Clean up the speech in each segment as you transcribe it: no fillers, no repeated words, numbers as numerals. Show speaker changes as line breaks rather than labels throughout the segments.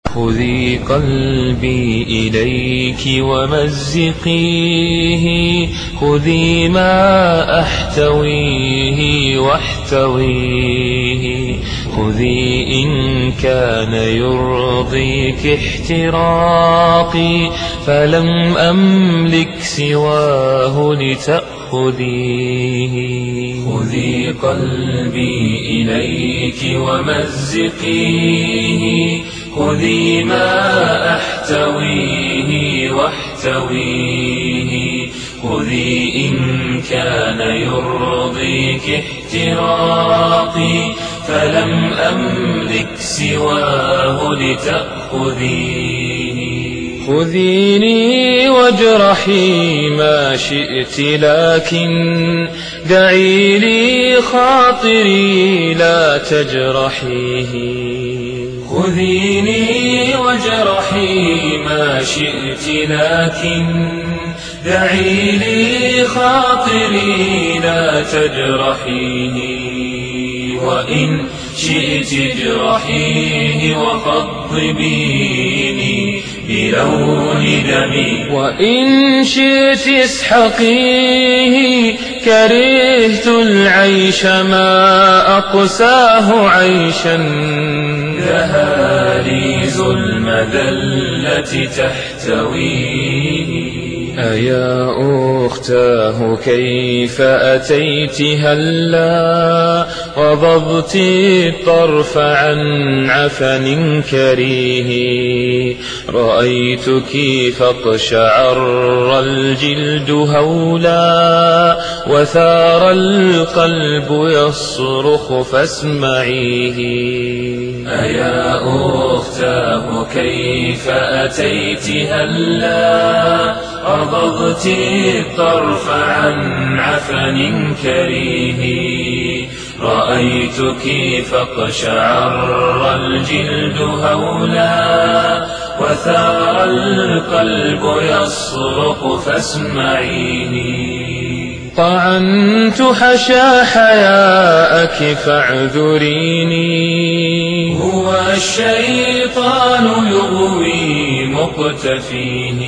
خذي قلبي إليك ومزقيه، خذي ما أحتويه واحتويه، خذي إن كان يرضيك احتراقي فلم أملك سواه لتأخذيه. خذي قلبي إليك ومزقيه، خذي ما أحتويه واحتويه، خذي إن كان يرضيك احتراقي فلم أملك سواه لتأخذيه. خذيني واجرحي ما شئت لكن دعي لي خاطري لا تجرحيه. خذيني واجرحي ما شئت لكن دعي لي خاطري لا تجرحيه، وإن شئت اجرحيه وخضبيني بلون دمي، وإن شئت اسحقيه. كرهت العيش ما أقساه عيشا، دهاليز المذلة تحتويه. أيا أختاه كيف أتيت هلا غضبت الطرف عن عفن كريه، رأيتك فاقشعر الجلد هولا وثار القلب يصرخ فاسمعيه. أيا أختاه كيف أتيت هلا غضبت الطرف عن عفن كريه، رأيتك فاقشعر الجلد هولا وثار القلب يصرخ فاسمعيني. طعنت حشا حياءك فاعذريني، هو الشيطان يغوي مقتفيه.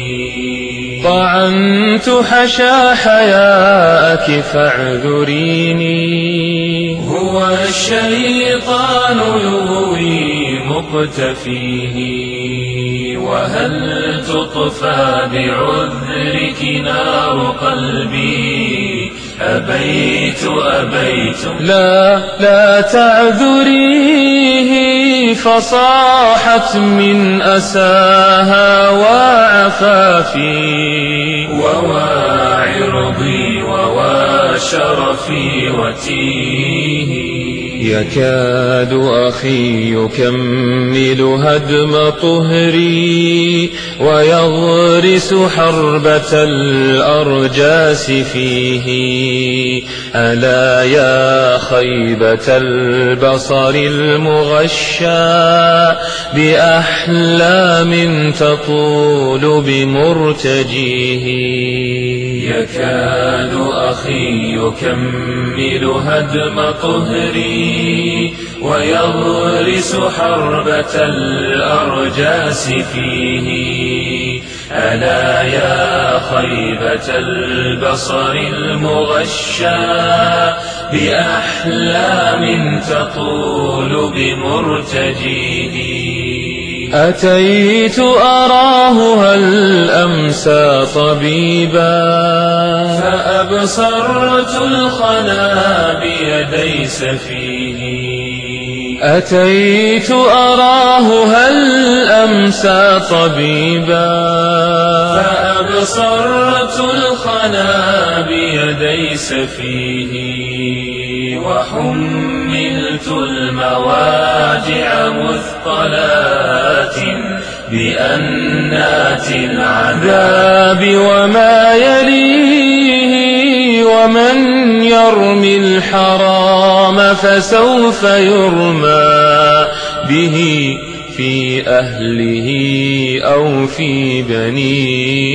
طعنت حشا حياءك فاعذريني، هو الشيطان يغوي مقتفيه. وهل تطفى بعذرك نار قلبي؟ أبيت لا تعذريه، فصاحت من أساها وعفافي وواعرضي وواشرفي وتيه. يكاد أخي يكمل هدم طهري ويغرس حربة الأرجاس فيه. ألا يا خيبة البصر المغشى بأحلام تطول بمرتجيه. يكاد أخي يكمل هدم طهري ويغرس حربة الأرجاس فيه. ألا يا خيبة البصر المغشى بأحلام تطول بمرتجيه. أتيت أراه هل أمسى طبيبا، فأبصرت الخنا بيدي سفيه. أتيت أراه هل أمسى طبيبا، فأبصرت الخنا بيدي سفيه. وحملت المواجع مثقلات بأنات العذاب وما يليه. ومن يرمي الحرام فسوف يرمى به في أهله أو في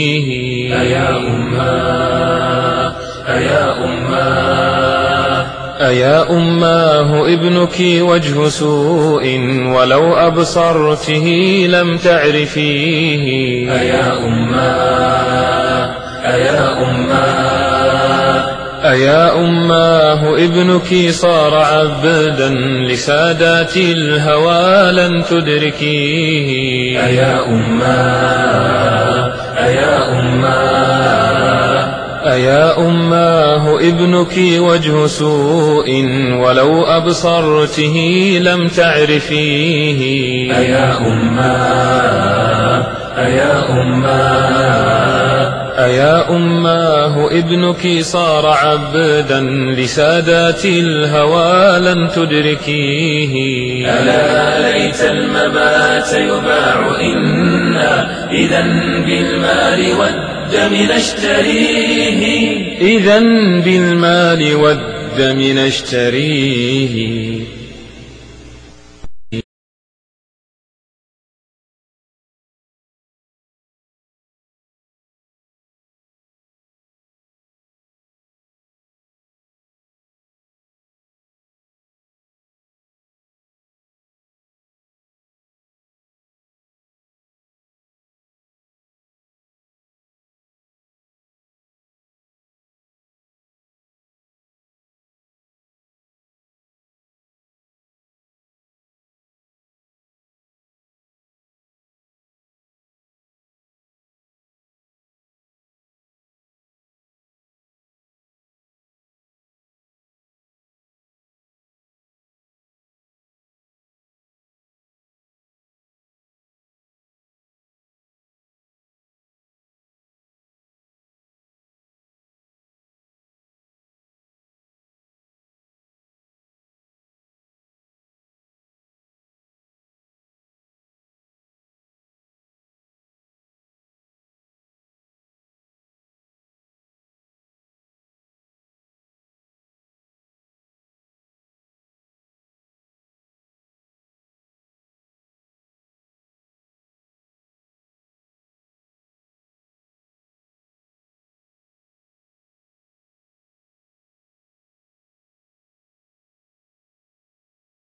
بنيه. أيا أماه أيا أماه ابنك وجه سوء ولو أبصرته لم تعرفيه.
أيا أماه أيا أماه
أيا أماه ابنك صار عبدا لسادات الهوى لن تدركيه.
أيا أماه أيا أماه
أيا أماه ابنك وجه سوء ولو أبصرته لم تعرفيه.
أيا أماه أيا أماه
أيا أماه ابنك صار عبدا لسادات الهوى لن تدركيه.
ألا ليت الممات يباع إنا إذا بالمال والدم نشتريه.
إذا بالمال والدم نشتريه.